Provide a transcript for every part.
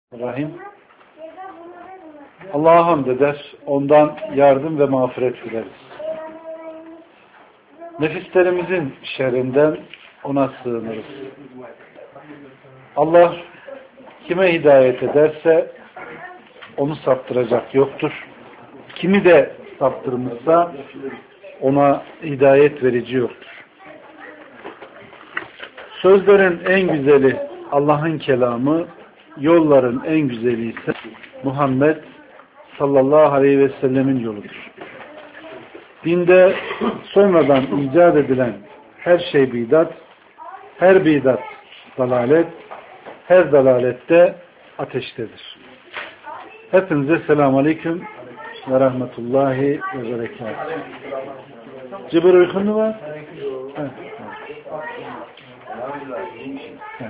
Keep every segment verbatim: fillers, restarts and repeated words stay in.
Rahim. Allah'a hamd eder, ondan yardım ve mağfiret dileriz. Nefislerimizin şerrinden ona sığınırız. Allah kime hidayet ederse onu saptıracak yoktur. Kimi de saptırmışsa ona hidayet verici yoktur. Sözlerin en güzeli Allah'ın kelamı, yolların en güzeli ise Muhammed sallallahu aleyhi ve sellemin yoludur. Dinde sonradan icat edilen her şey bidat, her bidat dalalet, her dalalette ateştedir. Hepinize selamun aleyküm ve rahmetullahi ve berekatuhu. Cibir uykun mu var? Evet. Evet.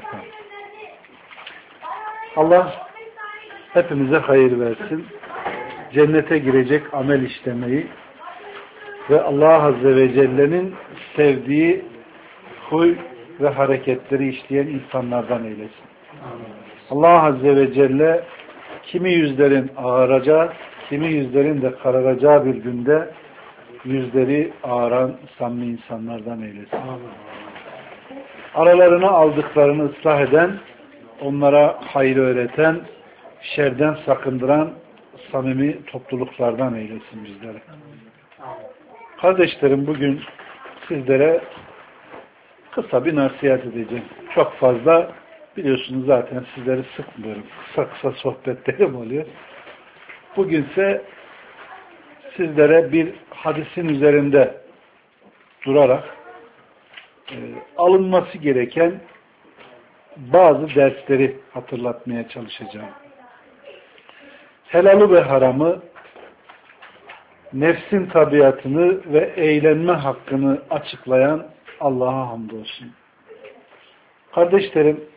Allah hepimize hayır versin. Cennete girecek amel işlemeyi ve Allah Azze ve Celle'nin sevdiği huy ve hareketleri işleyen insanlardan eylesin. Allah Azze ve Celle kimi yüzlerin ağaracağı, kimi yüzlerin de kararacağı bir günde yüzleri ağaran samimi insanlardan eylesin. Aralarına aldıklarını ıslah eden, onlara hayır öğreten, şerden sakındıran samimi topluluklardan eylesin bizlere. Kardeşlerim, bugün sizlere kısa bir nasihat edeceğim. Çok fazla biliyorsunuz zaten sizleri sıkmıyorum. Kısa kısa sohbetlerim oluyor. Bugünse sizlere bir hadisin üzerinde durarak e, alınması gereken bazı dersleri hatırlatmaya çalışacağım. Helalı ve haramı, nefsin tabiatını ve eğlenme hakkını açıklayan Allah'a hamdolsun. Kardeşlerim,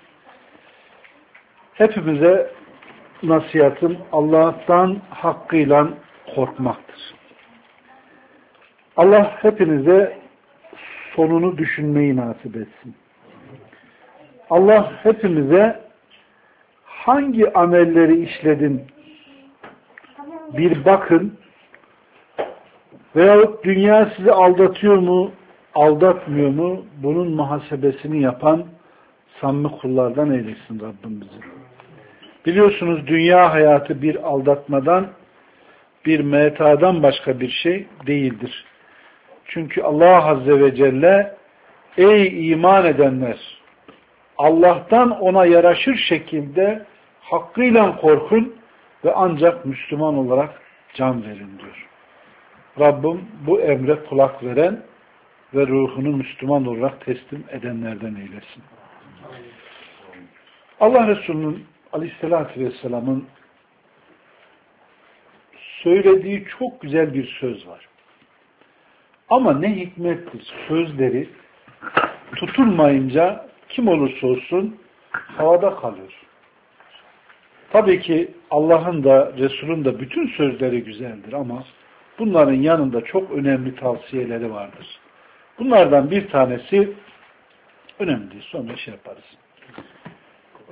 hepimize nasihatım Allah'tan hakkıyla korkmaktır. Allah hepinize sonunu düşünmeyi nasip etsin. Allah hepimize hangi amelleri işledin bir bakın veyahut dünya sizi aldatıyor mu, aldatmıyor mu, bunun muhasebesini yapan samimi kullardan eylesin Rabbim bizi. Biliyorsunuz dünya hayatı bir aldatmadan, bir metadan başka bir şey değildir. Çünkü Allah Azze ve Celle, ey iman edenler, Allah'tan ona yaraşır şekilde hakkıyla korkun ve ancak Müslüman olarak can verin diyor. Rabbim bu emre kulak veren ve ruhunu Müslüman olarak teslim edenlerden eylesin. Allah Resulü'nün Aleyhisselatü Vesselam'ın söylediği çok güzel bir söz var. Ama ne hikmettir sözleri tutulmayınca kim olursa olsun havada kalıyor. Tabii ki Allah'ın da Resul'ün de bütün sözleri güzeldir ama bunların yanında çok önemli tavsiyeleri vardır. Bunlardan bir tanesi önemli değil. Sonra şey yaparız. Ee,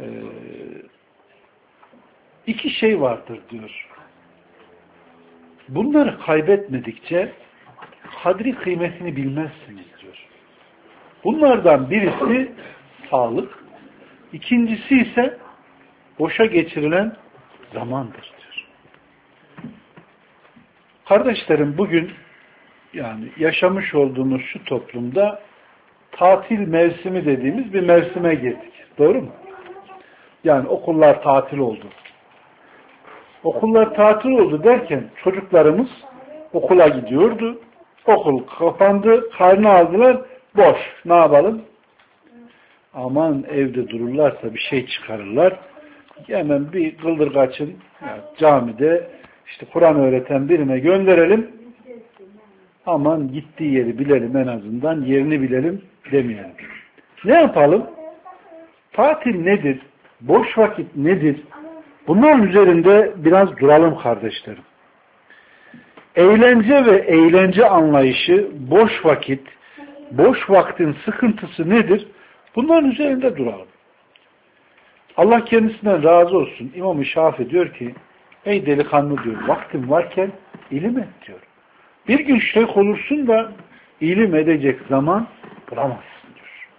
iki şey vardır diyor. Bunları kaybetmedikçe kadri kıymetini bilmezsiniz diyor. Bunlardan birisi sağlık, ikincisi ise boşa geçirilen zamandır diyor. Kardeşlerim, bugün yani yaşamış olduğumuz şu toplumda tatil mevsimi dediğimiz bir mevsime girdik. Doğru mu? Yani okullar tatil oldu. Okullar tatil oldu derken çocuklarımız okula gidiyordu. Okul kapandı, karnı aldılar, boş. Ne yapalım? Aman evde dururlarsa bir şey çıkarırlar. Hemen bir gıldırgaçın yani camide işte Kur'an öğreten birine gönderelim. Aman gittiği yeri bilelim, en azından yerini bilelim demeyelim. Ne yapalım? Tatil nedir? Boş vakit nedir? Bunların üzerinde biraz duralım kardeşlerim. Eğlence ve eğlence anlayışı, boş vakit, boş vaktin sıkıntısı nedir? Bunların üzerinde duralım. Allah kendisinden razı olsun. İmam-ı Şafii diyor ki, ey delikanlı diyor, vaktin varken ilim et diyor. Bir gün şeyh olursun da ilim edecek zaman bulamazsın diyor.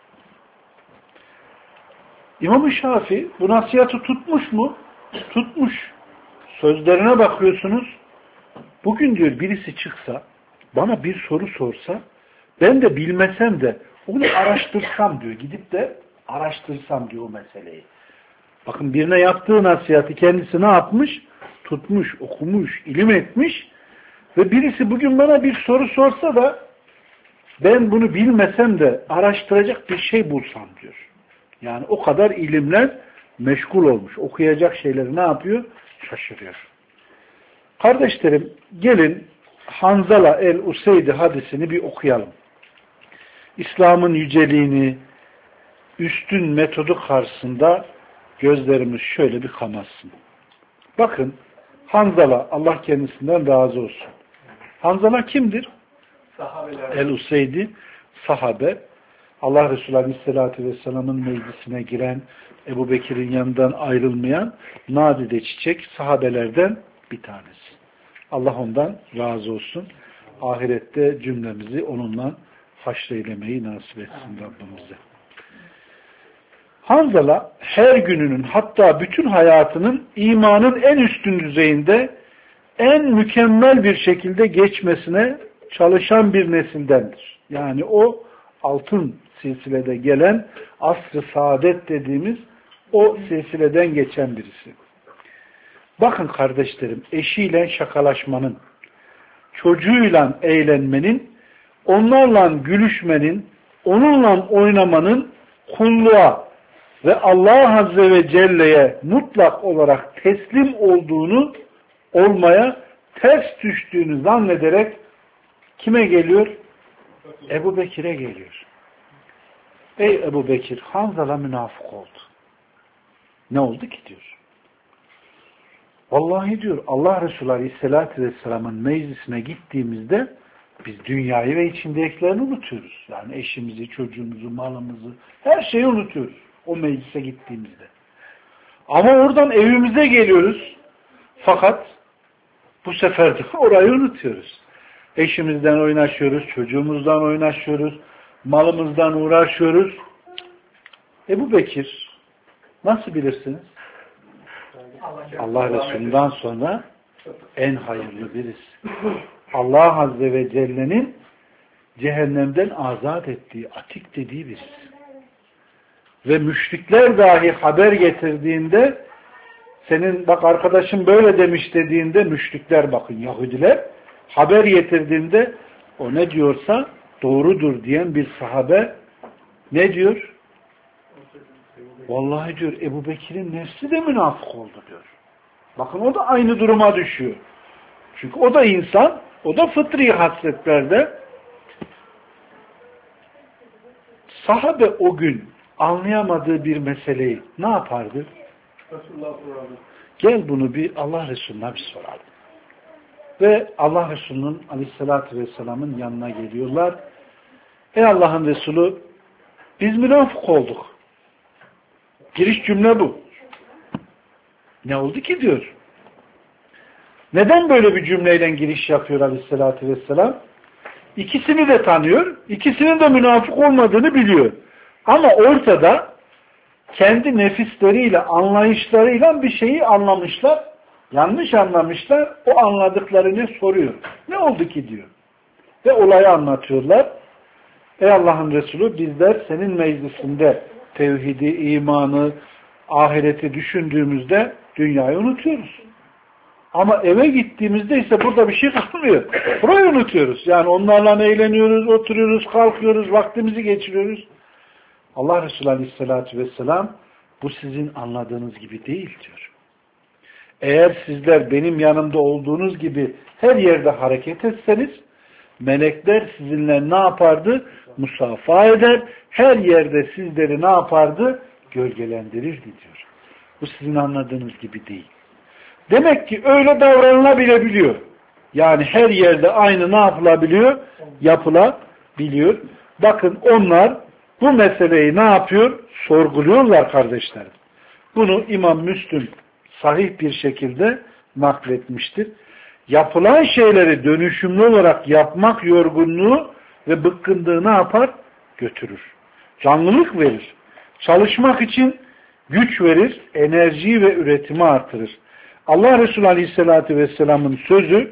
İmam-ı Şafii bu nasihatı tutmuş mu? Tutmuş. Sözlerine bakıyorsunuz. Bugün diyor birisi çıksa, bana bir soru sorsa, ben de bilmesem de onu araştırsam diyor. Gidip de araştırsam diyor o meseleyi. Bakın birine yaptığı nasihatı kendisi ne yapmış? Tutmuş, okumuş, ilim etmiş ve birisi bugün bana bir soru sorsa da ben bunu bilmesem de araştıracak bir şey bulsam diyor. Yani o kadar ilimler meşgul olmuş. Okuyacak şeyleri ne yapıyor? Şaşırıyor. Kardeşlerim gelin Hanzala el-Useydi hadisini bir okuyalım. İslam'ın yüceliğini, üstün metodu karşısında gözlerimiz şöyle bir kamaşsın. Bakın Hanzala, Allah kendisinden razı olsun. Hanzala kimdir? El-Useydi, sahabe. Allah Resulü Aleyhisselatü Vesselam'ın meclisine giren, Ebu Bekir'in yanından ayrılmayan nadide çiçek sahabelerden bir tanesi. Allah ondan razı olsun. Ahirette cümlemizi onunla haşreylemeyi nasip etsin Rabbimize. Hanzala her gününün, hatta bütün hayatının imanın en üstün düzeyinde en mükemmel bir şekilde geçmesine çalışan bir nesildendir. Yani o altın silsilede gelen asr-ı saadet dediğimiz o silsileden geçen birisi. Bakın kardeşlerim, eşiyle şakalaşmanın, çocuğuyla eğlenmenin, onlarla gülüşmenin, onunla oynamanın kulluğa ve Allah Azze ve Celle'ye mutlak olarak teslim olduğunu, olmaya ters düştüğünü zannederek kime geliyor? Ebu Bekir'e geliyor. Ey Ebu Bekir, Hanzala münafık oldu. Ne oldu ki diyor. Vallahi diyor Allah Resulü Aleyhisselatü Vesselam'ın meclisine gittiğimizde biz dünyayı ve içindekilerini unutuyoruz. Yani eşimizi, çocuğumuzu, malımızı, her şeyi unutuyoruz o meclise gittiğimizde. Ama oradan evimize geliyoruz. Fakat bu sefer de orayı unutuyoruz. Eşimizden oynaşıyoruz, çocuğumuzdan oynaşıyoruz, malımızdan uğraşıyoruz. Ebu Bekir nasıl bilirsiniz? Allah Resulü'nden sonra en hayırlı birisi. Allah Azze ve Celle'nin cehennemden azat ettiği, atik dediği birisi. Ve müşrikler dahi haber getirdiğinde, senin bak arkadaşım böyle demiş dediğinde, müşrikler bakın Yahudiler haber getirdiğinde o ne diyorsa doğrudur diyen bir sahabe ne diyor? Vallahi diyor Ebu Bekir'in nefsi de münafık oldu diyor. Bakın o da aynı duruma düşüyor. Çünkü o da insan, o da fıtri hasletlerde. Sahabe o gün anlayamadığı bir meseleyi ne yapardı? Gel bunu bir Allah Resulü'ne bir soralım. Ve Allah Resulü'nün Aleyhisselatü Vesselam'ın yanına geliyorlar. Ey Allah'ın Resulü, biz münafık olduk. Giriş cümle bu. Ne oldu ki diyor. Neden böyle bir cümleyle giriş yapıyor Aleyhisselatü Vesselam? İkisini de tanıyor, ikisinin de münafık olmadığını biliyor. Ama ortada kendi nefisleriyle, anlayışlarıyla bir şeyi anlamışlar, yanlış anlamışlar, o anladıklarını soruyor. Ne oldu ki diyor. Ve olayı anlatıyorlar. Ey Allah'ın Resulü, bizler senin meclisinde tevhidi, imanı, ahireti düşündüğümüzde dünyayı unutuyoruz. Ama eve gittiğimizde ise burada bir şey kalmıyor. Burayı unutuyoruz. Yani onlarla eğleniyoruz, oturuyoruz, kalkıyoruz, vaktimizi geçiriyoruz. Allah Resulü Aleyhisselatü Vesselam bu sizin anladığınız gibi değil diyor. Eğer sizler benim yanımda olduğunuz gibi her yerde hareket etseniz, melekler sizinle ne yapardı? Musafaha eder. Her yerde sizleri ne yapardı? Gölgelendirirdi diyor. Bu sizin anladığınız gibi değil. Demek ki öyle davranılabilebiliyor. Yani her yerde aynı ne yapılabiliyor? Yapılabiliyor. Bakın onlar bu meseleyi ne yapıyor? Sorguluyorlar kardeşlerim. Bunu İmam Müslim sahih bir şekilde nakletmiştir. Yapılan şeyleri dönüşümlü olarak yapmak yorgunluğu ve bıkkınlığı ne yapar? Götürür. Canlılık verir. Çalışmak için güç verir, enerjiyi ve üretimi artırır. Allah Resulü Aleyhisselatü Vesselam'ın sözü,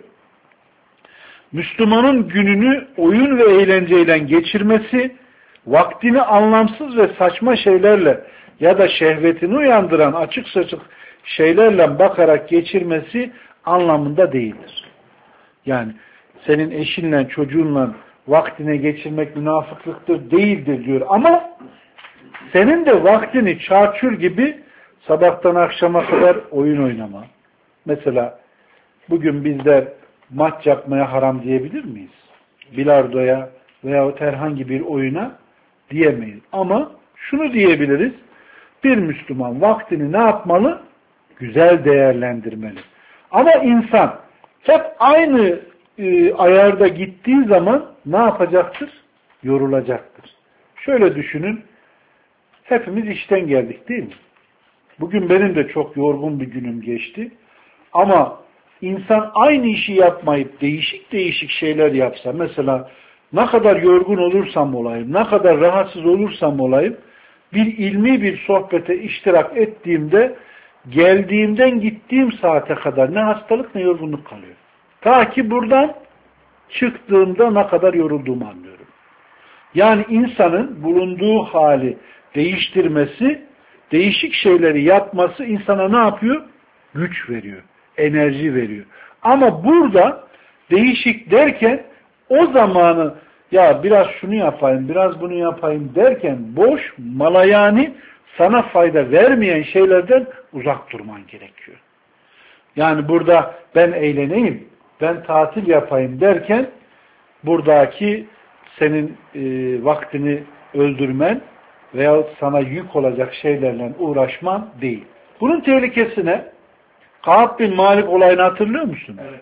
Müslümanın gününü oyun ve eğlenceyle geçirmesi, vaktini anlamsız ve saçma şeylerle ya da şehvetini uyandıran açık saçık şeylerle bakarak geçirmesi anlamında değildir. Yani senin eşinle, çocuğunla vaktine geçirmek münafıklıktır, değildir diyor. Ama senin de vaktini çarçur gibi sabahtan akşama kadar oyun oynama. Mesela bugün bizler maç yapmaya haram diyebilir miyiz? Bilardoya veyahut herhangi bir oyuna diyemeyiz. Ama şunu diyebiliriz. Bir Müslüman vaktini ne yapmalı? Güzel değerlendirmeli. Ama insan hep aynı e, ayarda gittiği zaman ne yapacaktır? Yorulacaktır. Şöyle düşünün. Hepimiz işten geldik değil mi? Bugün benim de çok yorgun bir günüm geçti. Ama insan aynı işi yapmayıp değişik değişik şeyler yapsa, mesela ne kadar yorgun olursam olayım, ne kadar rahatsız olursam olayım, bir ilmi bir sohbete iştirak ettiğimde, geldiğimden gittiğim saate kadar ne hastalık ne yorgunluk kalıyor. Ta ki buradan çıktığımda ne kadar yorulduğumu anlıyorum. Yani insanın bulunduğu hali değiştirmesi, değişik şeyleri yapması insana ne yapıyor? Güç veriyor, enerji veriyor. Ama burada değişik derken o zamanı ya biraz şunu yapayım, biraz bunu yapayım derken boş, malayani, sana fayda vermeyen şeylerden uzak durman gerekiyor. Yani burada ben eğleneyim, ben tatil yapayım derken buradaki senin e, vaktini öldürmen veyahut sana yük olacak şeylerle uğraşman değil. Bunun tehlikesi ne? Kâb bin Malik olayını hatırlıyor musun? Evet.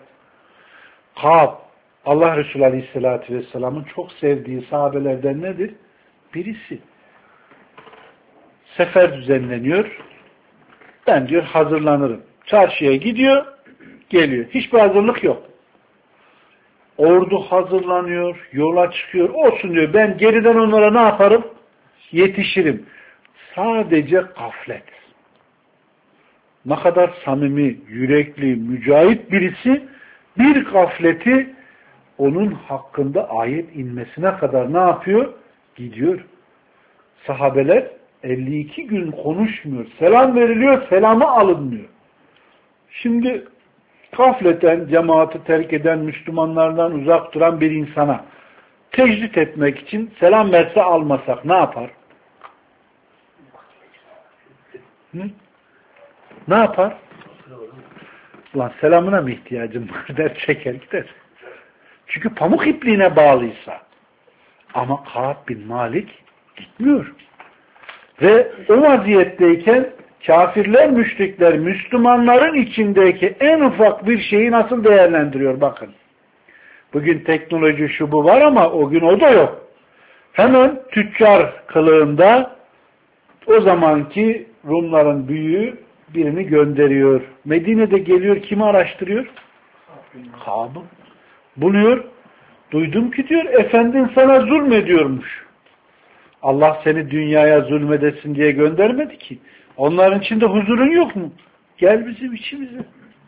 Kâb, Allah Resulü Aleyhisselatü Vesselam'ın çok sevdiği sahabelerden nedir? Birisi. Sefer düzenleniyor. Ben diyor hazırlanırım. Çarşıya gidiyor, geliyor. Hiçbir hazırlık yok. Ordu hazırlanıyor, yola çıkıyor. Olsun diyor, ben geriden onlara ne yaparım? Yetişirim. Sadece gaflet. Ne kadar samimi, yürekli, mücahit birisi bir gafleti onun hakkında ayet inmesine kadar ne yapıyor? Gidiyor. Sahabeler elli iki gün konuşmuyor. Selam veriliyor, selamı alınmıyor. Şimdi gafleten, cemaati terk eden, Müslümanlardan uzak duran bir insana tecrit etmek için selam verse almasak ne yapar? Hı? Ne yapar? Ulan selamına mı ihtiyacım var der, çeker gider. Çünkü pamuk ipliğine bağlıysa. Ama Kâb bin Malik gitmiyor. Ve o vaziyetteyken kafirler, müşrikler, Müslümanların içindeki en ufak bir şeyi nasıl değerlendiriyor bakın. Bugün teknoloji şu bu var ama o gün o da yok. Hemen tüccar kılığında o zamanki Rumların büyüğü birini gönderiyor. Medine'de geliyor, kimi araştırıyor? Kâb'ı. Buluyor. Duydum ki diyor, efendin sana zulmediyormuş. Allah seni dünyaya zulmedesin diye göndermedi ki. Onların içinde huzurun yok mu? Gel bizim içimize.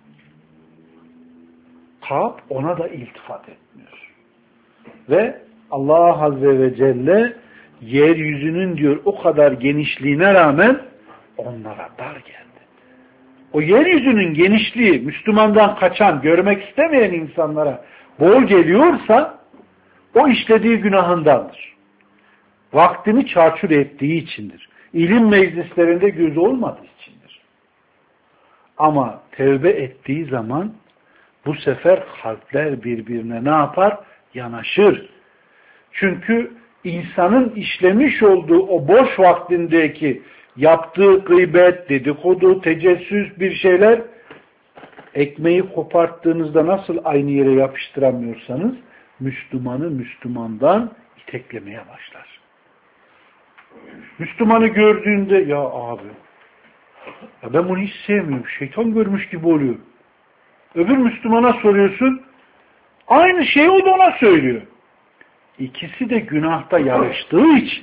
Kâb ona da iltifat etmiyor. Ve Allah Azze ve Celle yeryüzünün diyor o kadar genişliğine rağmen onlara dar geldi. O yeryüzünün genişliği Müslümandan kaçan, görmek istemeyen insanlara bol geliyorsa o işlediği günahındandır. Vaktini çarçur ettiği içindir. İlim meclislerinde gözü olmadığı içindir. Ama tevbe ettiği zaman bu sefer kalpler birbirine ne yapar? Yanaşır. Çünkü insanın işlemiş olduğu o boş vaktindeki yaptığı gıybet, dedikodu, tecessüs bir şeyler, ekmeği koparttığınızda nasıl aynı yere yapıştıramıyorsanız Müslümanı Müslümandan iteklemeye başlar. Müslümanı gördüğünde ya abi Ya ben bunu hiç sevmiyorum. Şeytan görmüş gibi oluyor. Öbür Müslümana soruyorsun. Aynı şeyi o da ona söylüyor. İkisi de günahta yarıştığı için,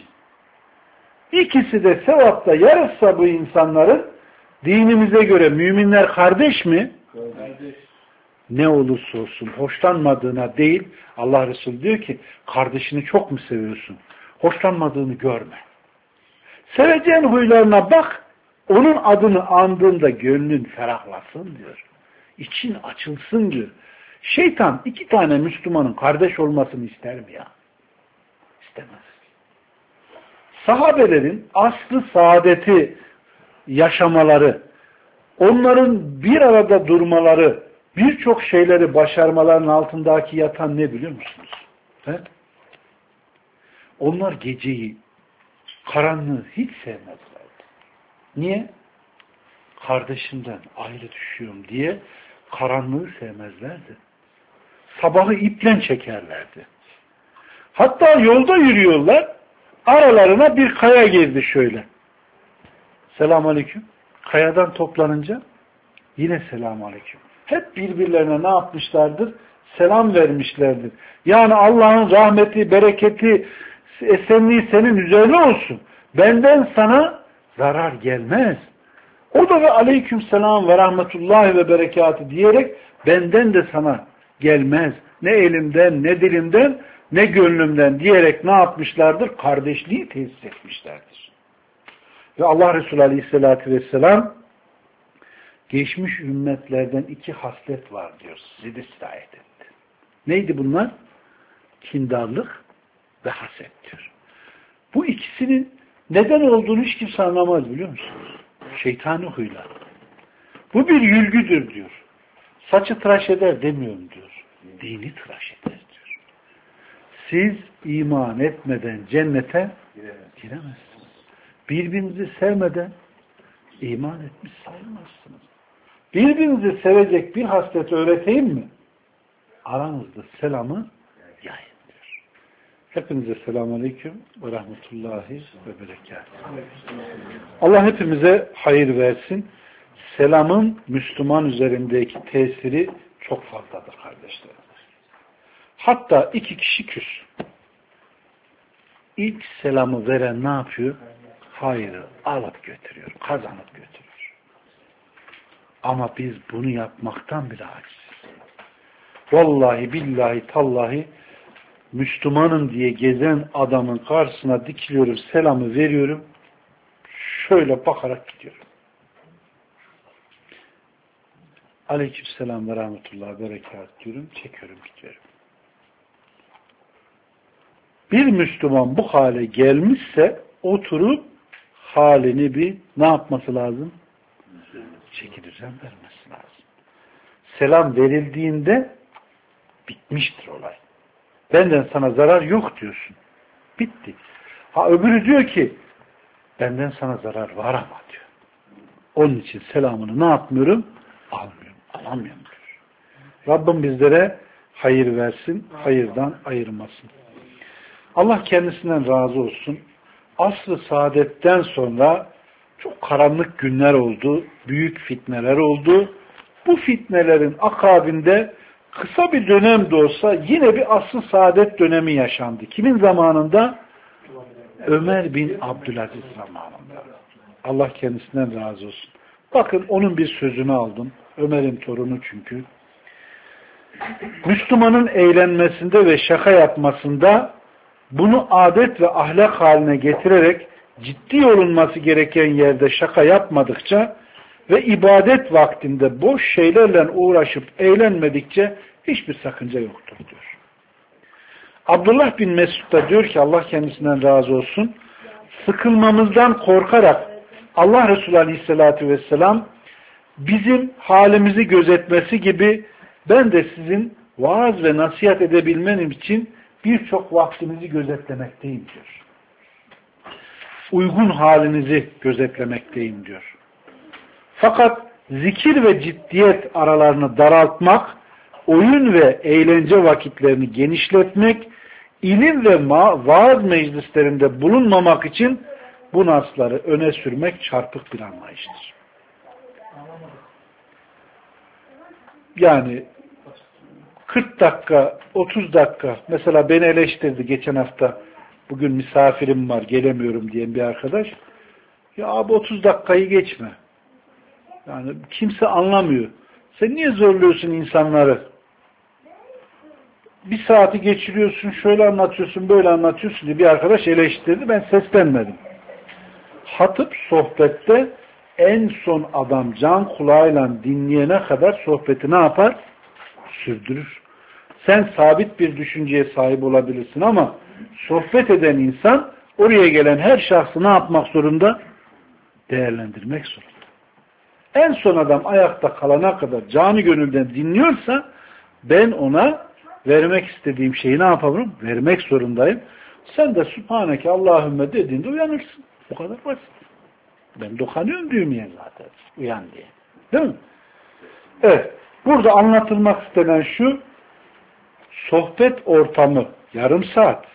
İkisi de sevapta yarışsa bu insanların, dinimize göre müminler kardeş mi? Kardeş. Ne olursa olsun hoşlanmadığına değil, Allah Resulü diyor ki kardeşini çok mu seviyorsun? Hoşlanmadığını görme. Seveceğin huylarına bak, onun adını andığında gönlün ferahlasın diyor. İçin açılsın diyor. Şeytan iki tane Müslümanın kardeş olmasını ister mi ya? İstemez. Sahabelerin aslı saadeti yaşamaları, onların bir arada durmaları, birçok şeyleri başarmaların altındaki yatan ne biliyor musunuz? He? Onlar geceyi, karanlığı hiç sevmezlerdi. Niye? Kardeşimden ayrı düşüyorum diye karanlığı sevmezlerdi. Sabahı iple çekerlerdi. Hatta yolda yürüyorlar, aralarına bir kaya girdi şöyle. Selamünaleyküm. Kayadan toplanınca yine selamünaleyküm. Hep birbirlerine ne yapmışlardır? Selam vermişlerdir. Yani Allah'ın rahmeti, bereketi, esenliği senin üzerine olsun. Benden sana zarar gelmez. O da ve aleyküm selam ve rahmetullahi ve berekatı diyerek benden de sana gelmez. Ne elimden, ne dilimden, ne gönlümden diyerek ne yapmışlardır? Kardeşliği tesis etmişlerdir. Ve Allah Resulü Aleyhisselatü Vesselam geçmiş ümmetlerden iki haslet var diyor. Size de sirayet etti. Neydi bunlar? Kindarlık ve haset diyor. Bu ikisinin neden olduğunu hiç kimse anlamaz biliyor musunuz? Şeytani huylar. Bu bir yülgüdür diyor. Saçı tıraş eder demiyorum diyor. Dini tıraş eder diyor. Siz iman etmeden cennete giremezsiniz. Birbirinizi sevmeden iman etmiş sayılmazsınız. Birbirinizi sevecek bir haslet öğreteyim mi? Aranızda selamı yayın diyor. Hepinize selamun aleyküm ve rahmetullahi ve berekatuhu. Allah hepimize hayır versin. Selamın Müslüman üzerindeki tesiri çok fazladır kardeşlerim. Hatta iki kişi küs. İlk selamı veren ne yapıyor? Hayrı alıp götürüyor, kazanıp götürüyor. Ama biz bunu yapmaktan bile aciziz. Vallahi billahi tallahi Müslümanım diye gezen adamın karşısına dikiliyorum, selamı veriyorum. Şöyle bakarak gidiyorum. Aleykümselam ve rahmetullah berekat diyorum, çekiyorum gidiyorum. Bir Müslüman bu hale gelmişse oturup halini bir ne yapması lazım? Çekilirden vermesi lazım. Selam verildiğinde bitmiştir olay. Benden sana zarar yok diyorsun. Bitti. Ha öbürü diyor ki benden sana zarar var ama diyor. Onun için selamını ne yapmıyorum? Almıyorum. Alamıyorum diyor. Rabbim bizlere hayır versin, hayırdan ayırmasın. Allah kendisinden razı olsun. Asr-ı saadetten sonra çok karanlık günler oldu, büyük fitneler oldu. Bu fitnelerin akabinde kısa bir dönem de olsa yine bir asr-ı saadet dönemi yaşandı. Kimin zamanında? Ömer bin Abdülaziz zamanında. Allah kendisinden razı olsun. Bakın onun bir sözünü aldım. Ömer'in torunu çünkü. Müslümanın eğlenmesinde ve şaka yapmasında bunu adet ve ahlak haline getirerek ciddi olunması gereken yerde şaka yapmadıkça ve ibadet vaktinde boş şeylerle uğraşıp eğlenmedikçe hiçbir sakınca yoktur diyor. Abdullah bin Mesud da diyor ki Allah kendisinden razı olsun, sıkılmamızdan korkarak Allah Resulü Aleyhisselatü Vesselam bizim halimizi gözetmesi gibi ben de sizin vaaz ve nasihat edebilmem için birçok vaktinizi gözetlemekteyim diyor. Uygun halinizi gözetlemekteyim diyor. Fakat zikir ve ciddiyet aralarını daraltmak, oyun ve eğlence vakitlerini genişletmek, ilim ve vaaz meclislerinde bulunmamak için bu nasları öne sürmek çarpık bir anlayıştır. Yani kırk dakika, otuz dakika, mesela beni eleştirdi geçen hafta, bugün misafirim var, gelemiyorum diyen bir arkadaş. Ya abi otuz dakikayı geçme. Yani kimse anlamıyor. Sen niye zorluyorsun insanları? Bir saati geçiriyorsun, şöyle anlatıyorsun, böyle anlatıyorsun diye bir arkadaş eleştirdi. Ben seslenmedim. Hatip sohbette en son adam can kulağıyla dinleyene kadar sohbeti ne yapar? Sürdürür. Sen sabit bir düşünceye sahip olabilirsin ama sohbet eden insan oraya gelen her şahsı ne yapmak zorunda? Değerlendirmek zorunda. En son adam ayakta kalana kadar canı gönülden dinliyorsa ben ona vermek istediğim şeyi ne yapabilirim? Vermek zorundayım. Sen de Sübhaneke Allahümme dediğinde uyanırsın. Bu kadar basit. Ben dokanıyorum düğmeye zaten. Uyan diye. Değil mi? Evet. Burada anlatılmak istenen şu, sohbet ortamı yarım saat,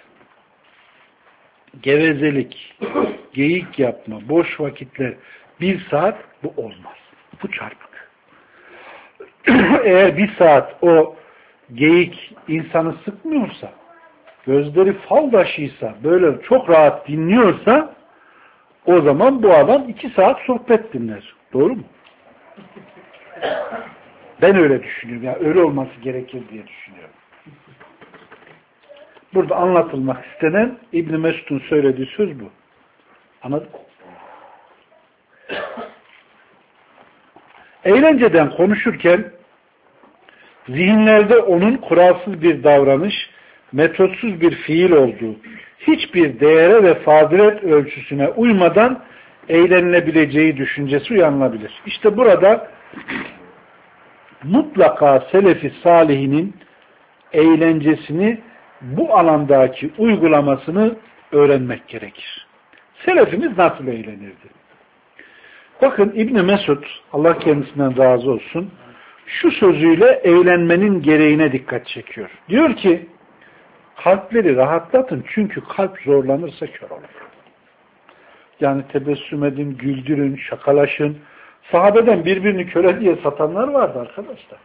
gevezelik, geyik yapma, boş vakitler bir saat, bu olmaz. Bu çarpık. Eğer bir saat o geyik insanı sıkmıyorsa, gözleri fal taşıysa, böyle çok rahat dinliyorsa, o zaman bu adam iki saat sohbet dinler. Doğru mu? Ben öyle düşünüyorum. Yani öyle olması gerekir diye düşünüyorum. Burada anlatılmak istenen İbn Mesud'un söylediği söz bu. Anladın mı? Eğlenceden konuşurken zihinlerde onun kuralsız bir davranış, metotsuz bir fiil olduğu, hiçbir değere ve fazilet ölçüsüne uymadan eğlenilebileceği düşüncesi uyanılabilir. İşte burada mutlaka Selefi Salihinin eğlencesini, bu alandaki uygulamasını öğrenmek gerekir. Selefimiz nasıl eğlenirdi? Bakın İbn Mesud, Allah kendisinden razı olsun, şu sözüyle eğlenmenin gereğine dikkat çekiyor. Diyor ki, kalpleri rahatlatın çünkü kalp zorlanırsa kör olur. Yani tebessüm edin, güldürün, şakalaşın. Sahabeden birbirini köle diye satanlar vardı arkadaşlar.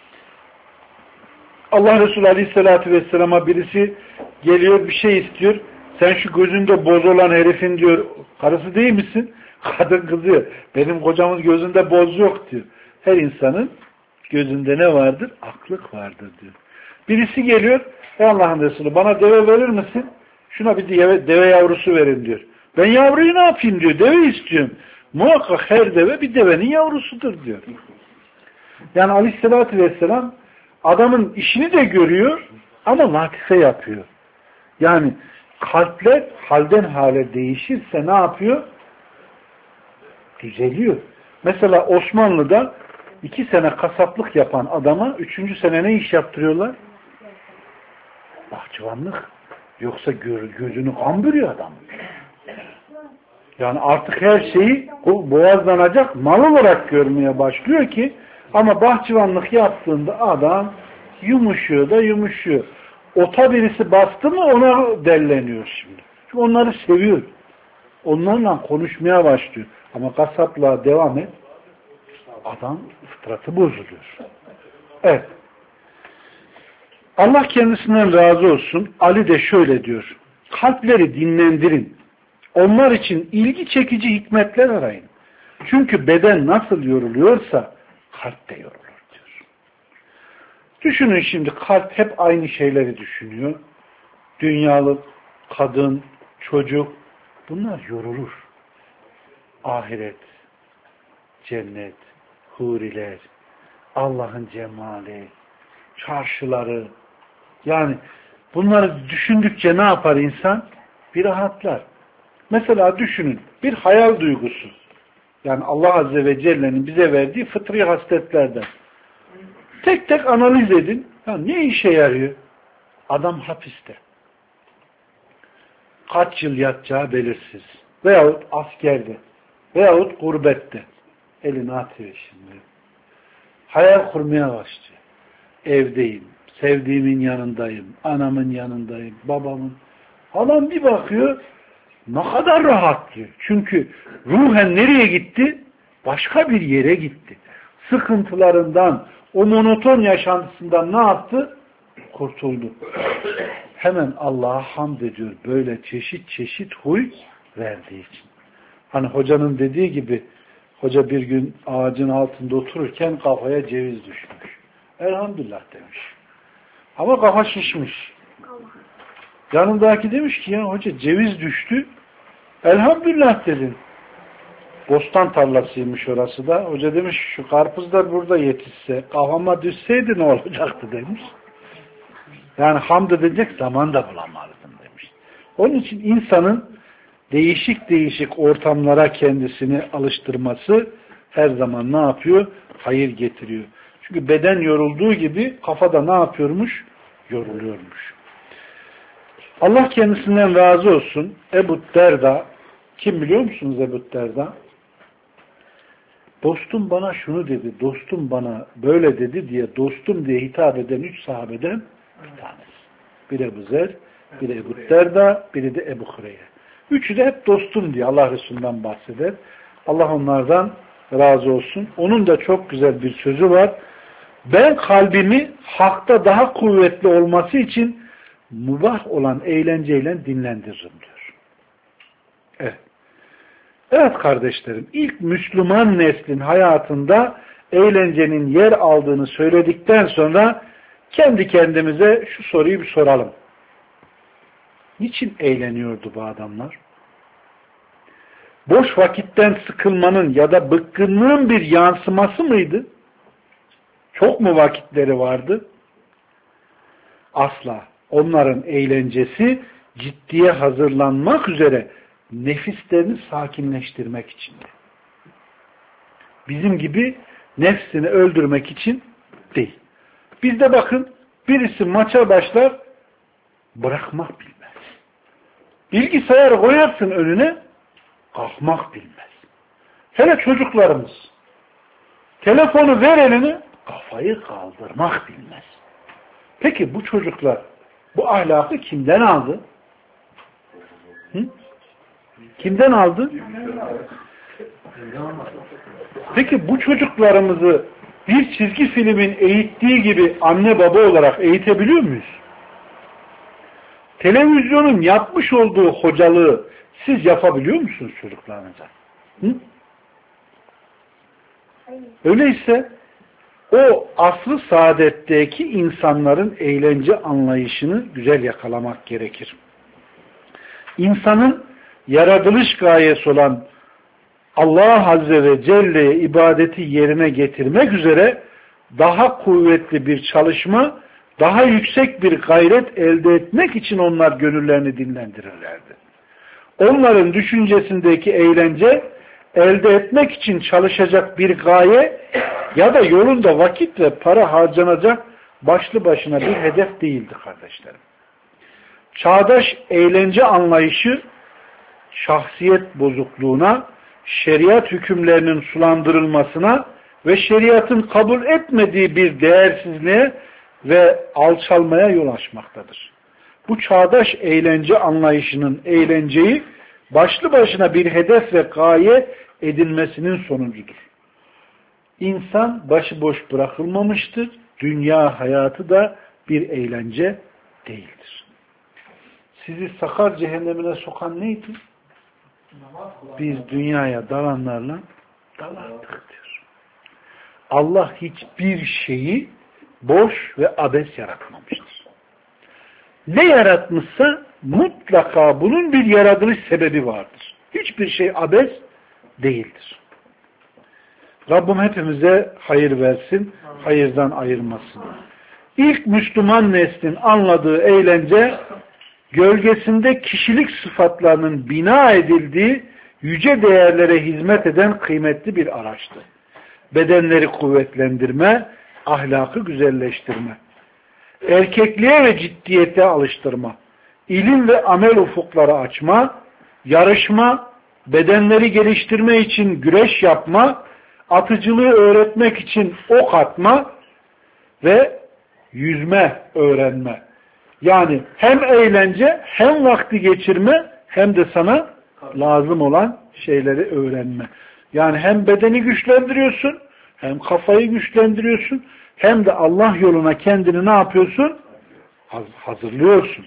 Allah Resulü Aleyhisselatü Vesselam'a birisi geliyor, bir şey istiyor. Sen şu gözünde boz olan herifin diyor, karısı değil misin? Kadın kızıyor. Benim kocamın gözünde boz yok diyor. Her insanın gözünde ne vardır? Aklık vardır diyor. Birisi geliyor, ey Allah'ın Resulü bana deve verir misin? Şuna bir deve, deve yavrusu verin diyor. Ben yavruyu ne yapayım diyor, deve istiyorum. Muhakkak her deve bir devenin yavrusudur diyor. Yani Aleyhisselatü Vesselam adamın işini de görüyor ama latife yapıyor. Yani kalpler halden hale değişirse ne yapıyor? Düzeliyor. Mesela Osmanlı'da iki sene kasaplık yapan adama üçüncü sene ne iş yaptırıyorlar? Bahçıvanlık. Yoksa gözünü kan bürüyor adam. Yani artık her şeyi boğazlanacak mal olarak görmeye başlıyor ki, ama bahçıvanlık yaptığında adam yumuşuyor da yumuşuyor. Ota birisi bastı mı ona delleniyor şimdi. Çünkü onları seviyor. Onlarla konuşmaya başlıyor. Ama kasaplığa devam et, adam fıtratı bozuluyor. Evet. Allah kendisinden razı olsun. Ali de şöyle diyor. Kalpleri dinlendirin. Onlar için ilgi çekici hikmetler arayın. Çünkü beden nasıl yoruluyorsa kalp de yorulur diyor. Düşünün şimdi, kalp hep aynı şeyleri düşünüyor. Dünyalık, kadın, çocuk, bunlar yorulur. Ahiret, cennet, huriler, Allah'ın cemali, çarşıları, yani bunları düşündükçe ne yapar insan? Bir rahatlar. Mesela düşünün, bir hayal duygusu. Yani Allah Azze ve Celle'nin bize verdiği fıtri hasletlerden. Tek tek analiz edin. Ya ne işe yarıyor? Adam hapiste. Kaç yıl yatacağı belirsiz. Veyahut askerde. Veyahut gurbette. Elini atıyor şimdi. Hayal kurmaya başlıyor. Evdeyim. Sevdiğimin yanındayım. Anamın yanındayım. Babamın. Adam bir bakıyor, ne kadar rahat diyor. Çünkü ruhen nereye gitti? Başka bir yere gitti. Sıkıntılarından, o monoton yaşantısından ne yaptı? Kurtuldu. Hemen Allah'a hamd ediyor. Böyle çeşit çeşit huy verdiği için. Hani hocanın dediği gibi, hoca bir gün ağacın altında otururken kafaya ceviz düşmüş. Elhamdülillah demiş. Ama kafa şişmiş. Yanındaki demiş ki ya hoca ceviz düştü. Elhamdülillah dedin. Bostan tarlasıymış orası da. Hoca demiş şu karpuzlar burada yetişse, kafama düşseydi ne olacaktı demiş. Yani hamd edecek zaman da bulamazdım demiş. Onun için insanın değişik değişik ortamlara kendisini alıştırması her zaman ne yapıyor? Hayır getiriyor. Çünkü beden yorulduğu gibi kafa da ne yapıyormuş? Yoruluyormuş. Allah kendisinden razı olsun. Ebu Derda, kim biliyor musunuz Ebu Derda? Dostum bana şunu dedi, dostum bana böyle dedi diye dostum diye hitap eden üç sahabeden bir tanesi. Bir Ebu Zer, bir Ebu Derda, biri de Ebu Hureyre. Üçü de hep dostum diye Allah Resulü'nden bahseder. Allah onlardan razı olsun. Onun da çok güzel bir sözü var. Ben kalbimi hakta daha kuvvetli olması için mübah olan eğlenceyle dinlendiririm diyor. Evet. Evet kardeşlerim, ilk Müslüman neslin hayatında eğlencenin yer aldığını söyledikten sonra kendi kendimize şu soruyu bir soralım. Niçin eğleniyordu bu adamlar? Boş vakitten sıkılmanın ya da bıkkınlığın bir yansıması mıydı? Çok mu vakitleri vardı? Asla. Onların eğlencesi ciddiye hazırlanmak üzere nefislerini sakinleştirmek içindi. Bizim gibi nefsini öldürmek için değil. Bizde bakın birisi maça başlar bırakmak bilmez. Bilgisayarı koyarsın önüne kalkmak bilmez. Hele çocuklarımız telefonu ver eline kafayı kaldırmak bilmez. Peki bu çocuklar bu ahlakı kimden aldı? Hı? Kimden aldı? Peki bu çocuklarımızı bir çizgi filmin eğittiği gibi anne baba olarak eğitebiliyor muyuz? Televizyonun yapmış olduğu hocalığı siz yapabiliyor musunuz çocuklarınıza? Hı? Öyleyse o asr-ı saadetteki insanların eğlence anlayışını güzel yakalamak gerekir. İnsanın yaratılış gayesi olan Allah Azze ve Celle'ye ibadeti yerine getirmek üzere daha kuvvetli bir çalışma, daha yüksek bir gayret elde etmek için onlar gönüllerini dinlendirirlerdi. Onların düşüncesindeki eğlence elde etmek için çalışacak bir gaye ya da yolunda vakit ve para harcanacak başlı başına bir hedef değildi kardeşlerim. Çağdaş eğlence anlayışı şahsiyet bozukluğuna, şeriat hükümlerinin sulandırılmasına ve şeriatın kabul etmediği bir değersizliğe ve alçalmaya yol açmaktadır. Bu çağdaş eğlence anlayışının eğlenceyi başlı başına bir hedef ve gaye edinmesinin sonucudur. İnsan başıboş bırakılmamıştır. Dünya hayatı da bir eğlence değildir. Sizi sakar cehennemine sokan neydi? Biz dünyaya dalanlarla dalardık diyor. Allah hiçbir şeyi boş ve abes yaratmamıştır. Ne yaratmışsa mutlaka bunun bir yaratılış sebebi vardır. Hiçbir şey abes değildir. Rabbim hepimize hayır versin, hayırdan ayırmasın. İlk Müslüman neslin anladığı eğlence, gölgesinde kişilik sıfatlarının bina edildiği yüce değerlere hizmet eden kıymetli bir araçtı. Bedenleri kuvvetlendirme, ahlakı güzelleştirme, erkekliğe ve ciddiyete alıştırma, ilim ve amel ufukları açma, yarışma, bedenleri geliştirme için güreş yapma, atıcılığı öğretmek için ok atma ve yüzme öğrenme. Yani hem eğlence, hem vakti geçirme, hem de sana lazım olan şeyleri öğrenme. Yani hem bedeni güçlendiriyorsun, hem kafayı güçlendiriyorsun, hem de Allah yoluna kendini ne yapıyorsun? Hazırlıyorsun.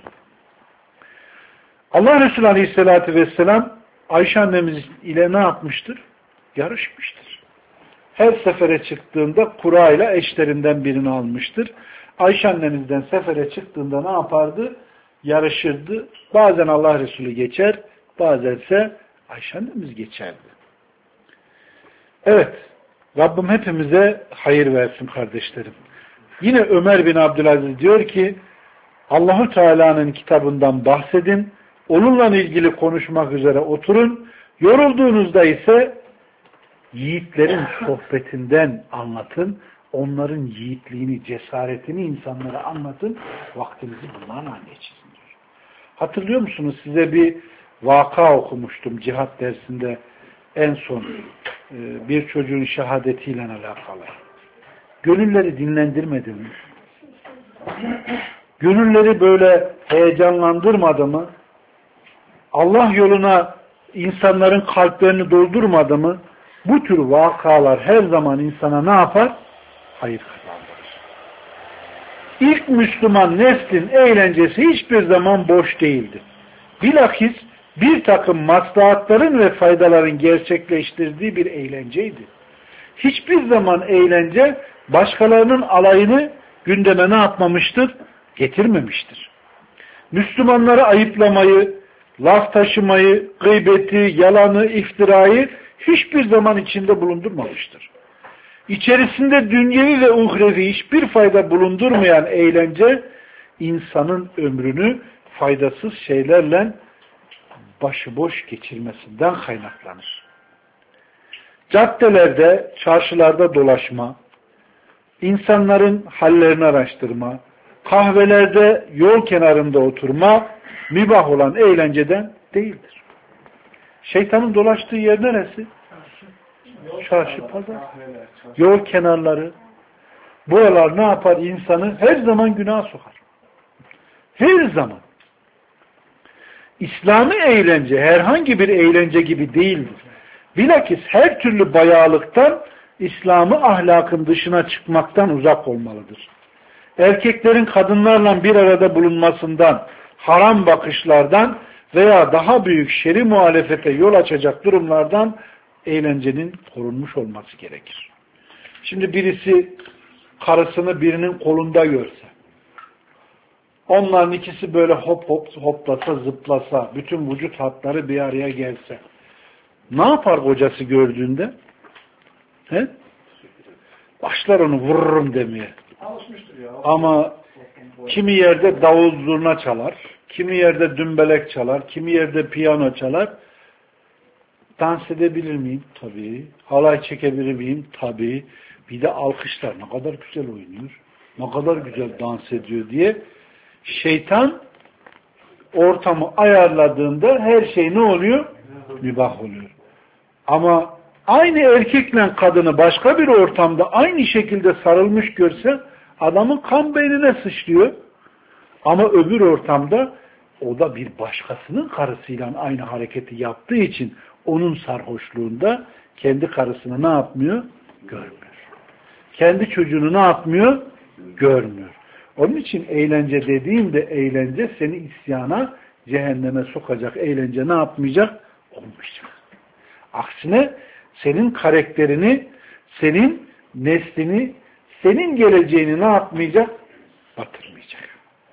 Allah Resulü Aleyhisselatü Vesselam Ayşe annemiz ile ne yapmıştır? Yarışmıştır. Her sefere çıktığında kura ile eşlerinden birini almıştır. Ayşe annemizden sefere çıktığında ne yapardı? Yarışırdı. Bazen Allah Resulü geçer, bazense Ayşe annemiz geçerdi. Evet, Rabbim hepimize hayır versin kardeşlerim. Yine Ömer bin Abdülaziz diyor ki, Allahu Teala'nın kitabından bahsedin, onunla ilgili konuşmak üzere oturun, yorulduğunuzda ise yiğitlerin sohbetinden anlatın, onların yiğitliğini, cesaretini insanlara anlatın, vaktinizi bunlarla geçirin diyor. Hatırlıyor musunuz? Size bir vaka okumuştum cihat dersinde en son bir çocuğun şehadetiyle alakalı. Gönülleri dinlendirmedi mi? Gönülleri böyle heyecanlandırmadı mı? Allah yoluna insanların kalplerini doldurmadı mı? Bu tür vakalar her zaman insana ne yapar? Hayır kazandırır. İlk Müslüman neslin eğlencesi hiçbir zaman boş değildi. Bilakis bir takım maslahatların ve faydaların gerçekleştirdiği bir eğlenceydi. Hiçbir zaman eğlence başkalarının alayını gündeme ne yapmamıştır? Getirmemiştir. Müslümanları ayıplamayı, laf taşımayı, gıybeti, yalanı, iftirayı hiçbir zaman içinde bulundurmamıştır. İçerisinde dünyevi ve uhrevi hiçbir fayda bulundurmayan eğlence, insanın ömrünü faydasız şeylerle başıboş geçirmesinden kaynaklanır. Caddelerde, çarşılarda dolaşma, insanların hallerini araştırma, kahvelerde, yol kenarında oturma, mübah olan eğlenceden değildir. Şeytanın dolaştığı yer neresi? Çarşı, pazar. Yol kenarları. Buralar ne yapar insanı? Her zaman günaha sokar. Her zaman. İslami eğlence herhangi bir eğlence gibi değildir. Bilakis her türlü bayağılıktan, İslam'ı ahlakın dışına çıkmaktan uzak olmalıdır. Erkeklerin kadınlarla bir arada bulunmasından, haram bakışlardan veya daha büyük şer'i muhalefete yol açacak durumlardan eğlencenin korunmuş olması gerekir. Şimdi birisi karısını birinin kolunda görse, onların ikisi böyle hop hop hoplasa, zıplasa, bütün vücut hatları bir araya gelse, ne yapar kocası gördüğünde? He? Başlar onu vururum demeye. Ama kimi yerde davul zurna çalar, kimi yerde dümbelek çalar, kimi yerde piyano çalar. Dans edebilir miyim? Tabii. Halay çekebilir miyim? Tabii. Bir de alkışlar. Ne kadar güzel oynuyor. Ne kadar güzel dans ediyor diye. Şeytan ortamı ayarladığında her şey ne oluyor? Mübah oluyor. Ama aynı erkekle kadını başka bir ortamda aynı şekilde sarılmış görse adamın kan beynine sıçrıyor. Ama öbür ortamda o da bir başkasının karısıyla aynı hareketi yaptığı için onun sarhoşluğunda kendi karısını ne yapmıyor? Görmüyor. Kendi çocuğunu ne yapmıyor? Görmüyor. Onun için eğlence dediğimde eğlence seni isyana, cehenneme sokacak eğlence ne yapmayacak? Olmayacak. Aksine senin karakterini, senin neslini, senin geleceğini ne yapmayacak? Batırmayacak.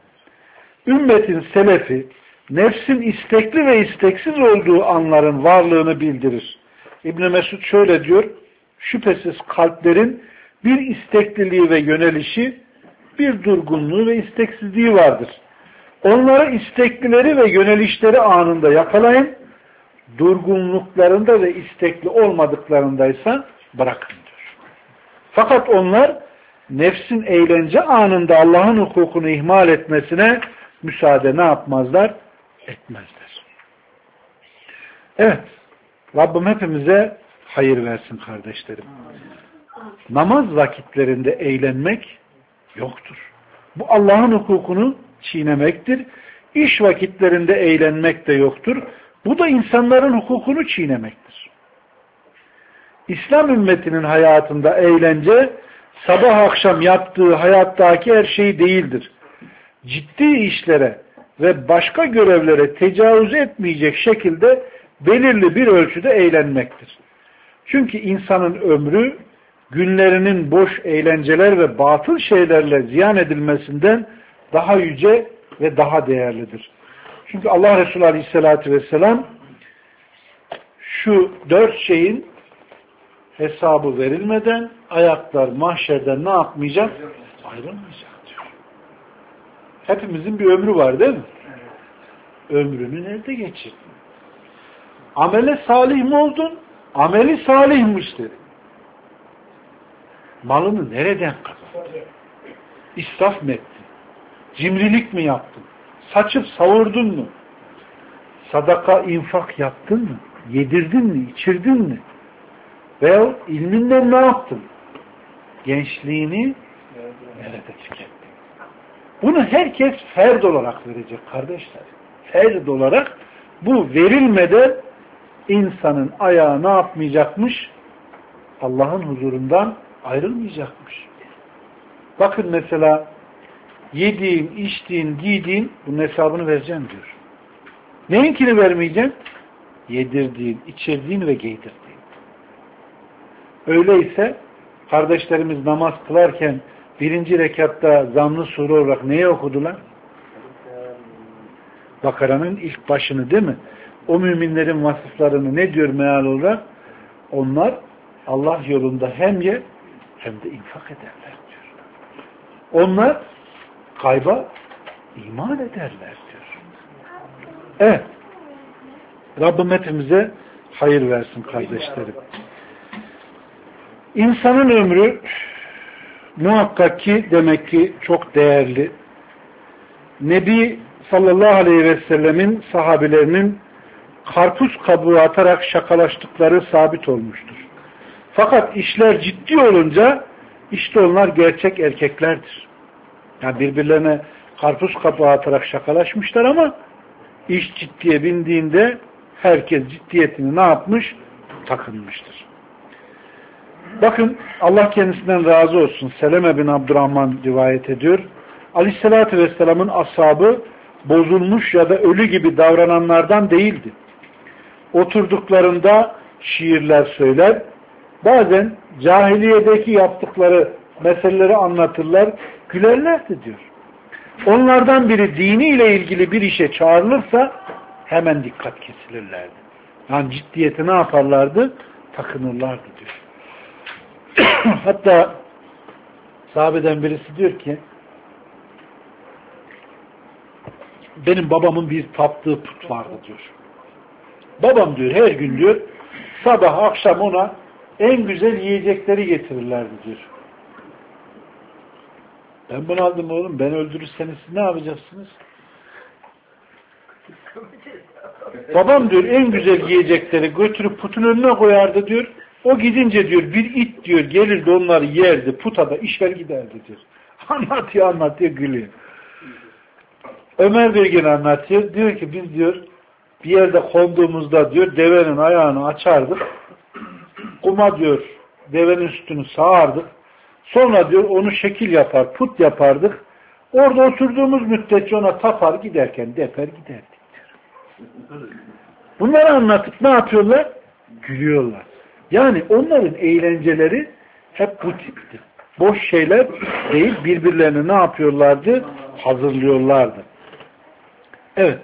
Ümmetin selefi, nefsin istekli ve isteksiz olduğu anların varlığını bildirir. İbn Mesud şöyle diyor, şüphesiz kalplerin bir istekliliği ve yönelişi, bir durgunluğu ve isteksizliği vardır. Onları isteklileri ve yönelişleri anında yakalayın, durgunluklarında ve istekli olmadıklarındaysa bırakın diyor. Fakat onlar nefsin eğlence anında Allah'ın hukukunu ihmal etmesine müsaade ne yapmazlar? Etmezler. Evet. Rabbim hepimize hayır versin kardeşlerim. Namaz vakitlerinde eğlenmek yoktur. Bu Allah'ın hukukunu çiğnemektir. İş vakitlerinde eğlenmek de yoktur. Bu da insanların hukukunu çiğnemektir. İslam ümmetinin hayatında eğlence sabah akşam yaptığı hayattaki her şey değildir. Ciddi işlere ve başka görevlere tecavüz etmeyecek şekilde belirli bir ölçüde eğlenmektir. Çünkü insanın ömrü günlerinin boş eğlenceler ve batıl şeylerle ziyan edilmesinden daha yüce ve daha değerlidir. Çünkü Allah Resulü Aleyhisselatü Vesselam şu dört şeyin hesabı verilmeden ayaklar mahşerden ne yapmayacak? Ayrılmayacak diyor. Hepimizin bir ömrü var değil mi? Ömrünü nerede geçirdin? Amele salih mi oldun? Ameli salihmiş dedi. Malını nereden kazandın? İsraf mı ettin? Cimrilik mi yaptın? Saçıp savurdun mu? Sadaka, infak yaptın mı? Yedirdin mi? İçirdin mi? Veya ilminden ne yaptın? Gençliğini nerede tükettin? Bunu herkes ferd olarak verecek kardeşler. Ferd olarak bu verilmeden insanın ayağı ne yapmayacakmış? Allah'ın huzurundan ayrılmayacakmış. Bakın mesela yediğin, içtiğin, giydiğin bunun hesabını vereceğim diyor. Neyinkini vermeyeceksin? Yedirdiğin, içirdiğin ve giydirdiğin. Öyleyse kardeşlerimiz namaz kılarken birinci rekatta zamm-ı sure olarak neyi okudular? Bakara'nın ilk başını değil mi? O müminlerin vasıflarını ne diyor meal olarak? Onlar Allah yolunda hem yer hem de infak ederler diyor. Onlar gayba iman ederler diyor. Evet. Rabbim hepimize hayır versin kardeşlerim. İnsanın ömrü muhakkak ki demek ki çok değerli. Nebi sallallahu aleyhi ve sellemin sahabelerinin karpuz kabuğu atarak şakalaştıkları sabit olmuştur. Fakat işler ciddi olunca işte onlar gerçek erkeklerdir. Yani birbirlerine karpuz kabuğu atarak şakalaşmışlar ama iş ciddiye bindiğinde herkes ciddiyetini ne yapmış? Takınmıştır. Bakın Allah kendisinden razı olsun. Seleme bin Abdurrahman rivayet ediyor. Aleyhissalatü vesselamın ashabı bozulmuş ya da ölü gibi davrananlardan değildi. Oturduklarında şiirler söyler, bazen cahiliyedeki yaptıkları meseleleri anlatırlar, gülerlerdi diyor. Onlardan biri diniyle ilgili bir işe çağrılırsa hemen dikkat kesilirlerdi. Yani ciddiyeti ne yaparlardı? Takınırlardı diyor. Hatta sahabeden birisi diyor ki benim babamın bir taptığı put vardı diyor. Babam diyor her gün diyor sabah akşam ona en güzel yiyecekleri getirirlerdi diyor. Ben bunu aldım oğlum, ben öldürürseniz siz ne yapacaksınız? Babam diyor en güzel yiyecekleri götürüp putun önüne koyardı diyor. O gidince diyor bir it diyor gelirdi onları yerdi, puta da işler giderdi diyor. Anlatıyor anlatıyor gülüyor. Ömer Bey anlatıyor. Diyor ki biz diyor bir yerde konduğumuzda diyor devenin ayağını açardık. Kuma diyor devenin sütünü sağardık. Sonra diyor onu şekil yapar, put yapardık. Orada oturduğumuz müddetçe ona tapar giderken deper giderdik diyor. Bunları anlatıp ne yapıyorlar? Gülüyorlar. Yani onların eğlenceleri hep bu tipti. Boş şeyler değil, birbirlerini ne yapıyorlardı? Hazırlıyorlardı. Evet.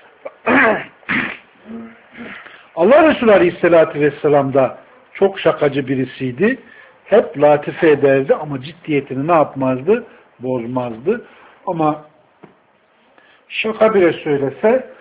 Allah Resulü Aleyhisselatü Vesselam da çok şakacı birisiydi. Hep latife ederdi ama ciddiyetini ne yapmazdı? Bozmazdı. Ama şaka bile söylese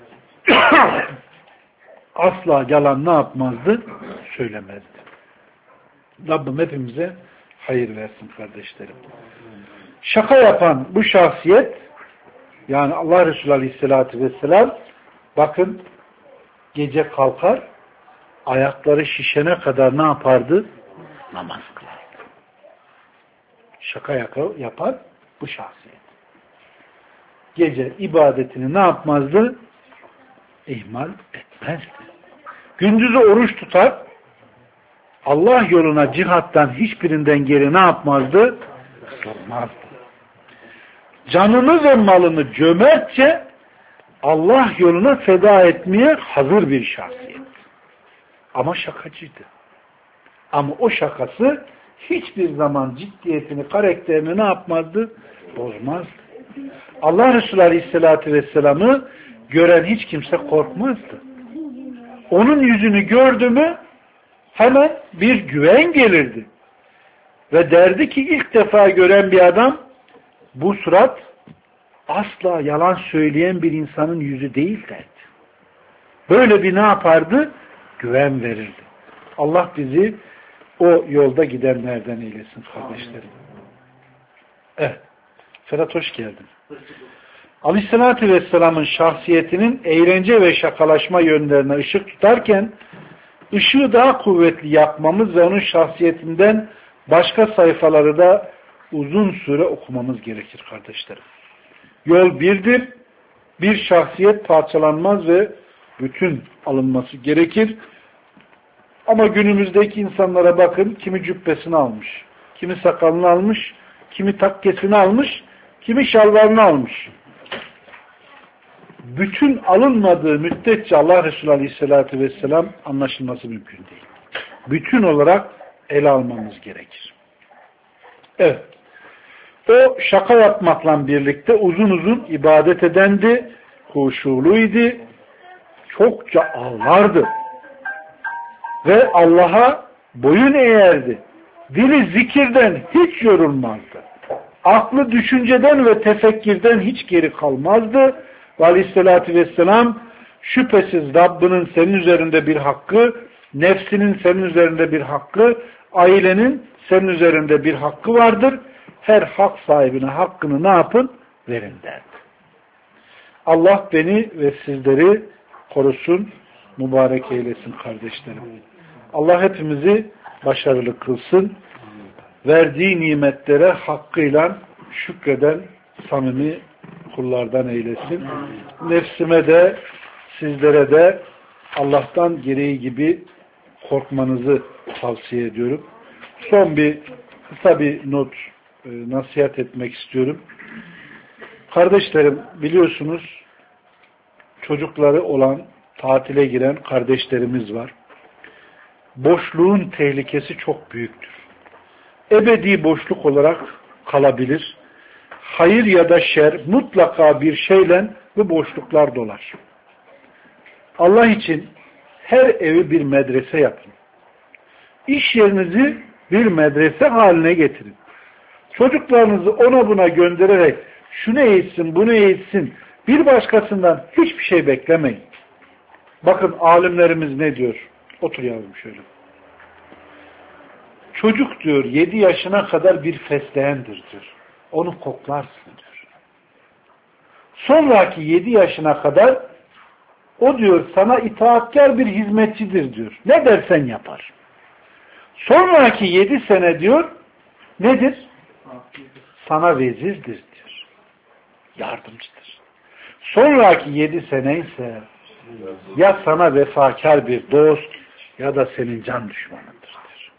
asla yalan ne yapmazdı? Söylemezdi. Rabbim hepimize hayır versin kardeşlerim. Şaka yapan bu şahsiyet yani Allah Resulü Aleyhisselatü Vesselam bakın gece kalkar ayakları şişene kadar ne yapardı? Namaz kılardı. Şaka yapar bu şahsiyet. Gece ibadetini ne yapmazdı? İhmal etmezdi. Gündüzü oruç tutar Allah yoluna cihattan hiçbirinden geri ne yapmazdı? Kısılmazdı. Canını ve malını cömertçe Allah yoluna feda etmeye hazır bir şahsiyet. Ama şakacıydı. Ama o şakası hiçbir zaman ciddiyetini, karakterini ne yapmazdı? Bozmazdı. Allah Resulü Aleyhisselatü Vesselam'ı gören hiç kimse korkmazdı. Onun yüzünü gördü mü hemen bir güven gelirdi. Ve derdi ki ilk defa gören bir adam, bu surat asla yalan söyleyen bir insanın yüzü değil derdi. Böyle bir ne yapardı? Güven verirdi. Allah bizi o yolda gidenlerden eylesin kardeşlerim. Evet. Ferhat hoş geldin. Aleyhisselatü Vesselam'ın şahsiyetinin eğlence ve şakalaşma yönlerine ışık tutarken ışığı daha kuvvetli yapmamız ve onun şahsiyetinden başka sayfaları da uzun süre okumamız gerekir kardeşlerim. Yol birdir. Bir şahsiyet parçalanmaz ve bütün alınması gerekir. Ama günümüzdeki insanlara bakın, kimi cübbesini almış, kimi sakalını almış, kimi takkesini almış, kimi şalvarını almış. Bütün alınmadığı müddetçe Allah Resulü Aleyhisselatü Vesselam anlaşılması mümkün değil. Bütün olarak ele almamız gerekir. Evet. O şaka yapmakla birlikte uzun uzun ibadet edendi, huşuluydu, çokça ağlardı ve Allah'a boyun eğerdi. Dili zikirden hiç yorulmazdı. Aklı düşünceden ve tefekkürden hiç geri kalmazdı. Ve Aleyhisselatü Vesselam şüphesiz Rabbinin senin üzerinde bir hakkı, nefsinin senin üzerinde bir hakkı, ailenin senin üzerinde bir hakkı vardır. Her hak sahibine hakkını ne yapın? Verin derdi. Allah beni ve sizleri korusun, mübarek eylesin kardeşlerim. Allah hepimizi başarılı kılsın. Verdiği nimetlere hakkıyla şükreden samimi kullardan eylesin. Nefsime de sizlere de Allah'tan gereği gibi korkmanızı tavsiye ediyorum. Son bir kısa bir not, e, nasihat etmek istiyorum. Kardeşlerim, biliyorsunuz çocukları olan, tatile giren kardeşlerimiz var. Boşluğun tehlikesi çok büyüktür. Ebedi boşluk olarak kalabilir. Hayır ya da şer mutlaka bir şeyle bu boşluklar dolar. Allah için her evi bir medrese yapın. İş yerinizi bir medrese haline getirin. Çocuklarınızı ona buna göndererek şunu eğitsin, bunu eğitsin, bir başkasından hiçbir şey beklemeyin. Bakın alimlerimiz ne diyor? Otur yavrum şöyle. Çocuk diyor yedi yaşına kadar bir fesleğendir diyor. Onu koklarsın diyor. Sonraki yedi yaşına kadar o diyor sana itaatkar bir hizmetçidir diyor. Ne dersen yapar. Sonraki yedi sene diyor nedir? Sana vezirdir diyor. Yardımcıdır. Sonraki yedi sene ise ya sana vefakar bir dost ya da senin can düşmanındır diyor.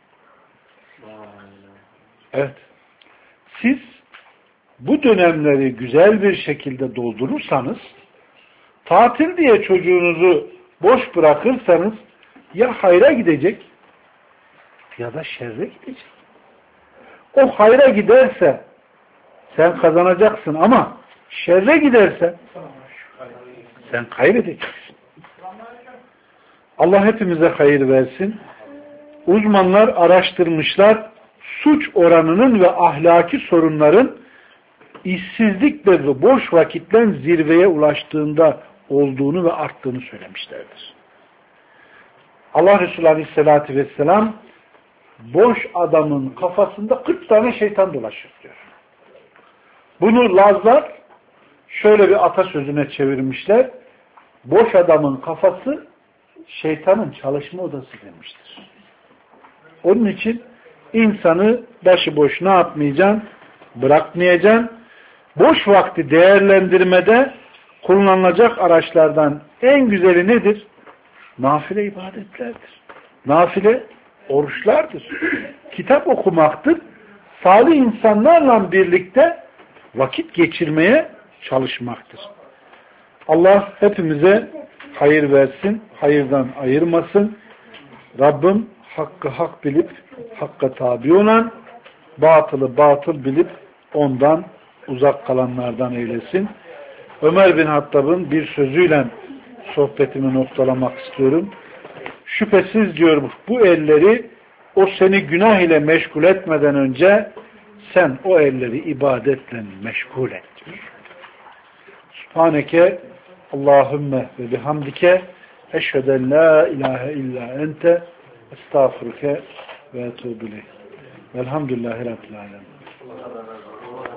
Evet. Siz bu dönemleri güzel bir şekilde doldurursanız, tatil diye çocuğunuzu boş bırakırsanız ya hayra gidecek ya da şerre gidecek. O hayra giderse sen kazanacaksın ama şerre giderse sen kaybedeceksin. Allah hepimize hayır versin. Uzmanlar araştırmışlar, suç oranının ve ahlaki sorunların işsizlik ve boş vakitten zirveye ulaştığında olduğunu ve arttığını söylemişlerdir. Allah Resulü Aleyhisselatü Vesselam boş adamın kafasında kırk tane şeytan dolaşır diyor. Bunu Lazlar şöyle bir atasözüne çevirmişler. Boş adamın kafası şeytanın çalışma odası demiştir. Onun için insanı başıboş ne yapmayacaksın? Bırakmayacaksın. Boş vakti değerlendirmede kullanılacak araçlardan en güzeli nedir? Nafile ibadetlerdir. Nafile oruçlardır. Kitap okumaktır. Salih insanlarla birlikte vakit geçirmeye çalışmaktır. Allah hepimize hayır versin, hayırdan ayırmasın. Rabbim hakkı hak bilip hakka tabi olan, batılı batıl bilip ondan uzak kalanlardan eylesin. Ömer bin Hattab'ın bir sözüyle sohbetimi noktalamak istiyorum. Şüphesiz diyor bu elleri o seni günah ile meşgul etmeden önce sen o elleri ibadetle meşgul et diyor. Subhaneke Allahümme ve bihamdike eşheden la ilahe illa ente estağfurke ve etûbü ileyh. Velhamdülillahi Rabbil alemin.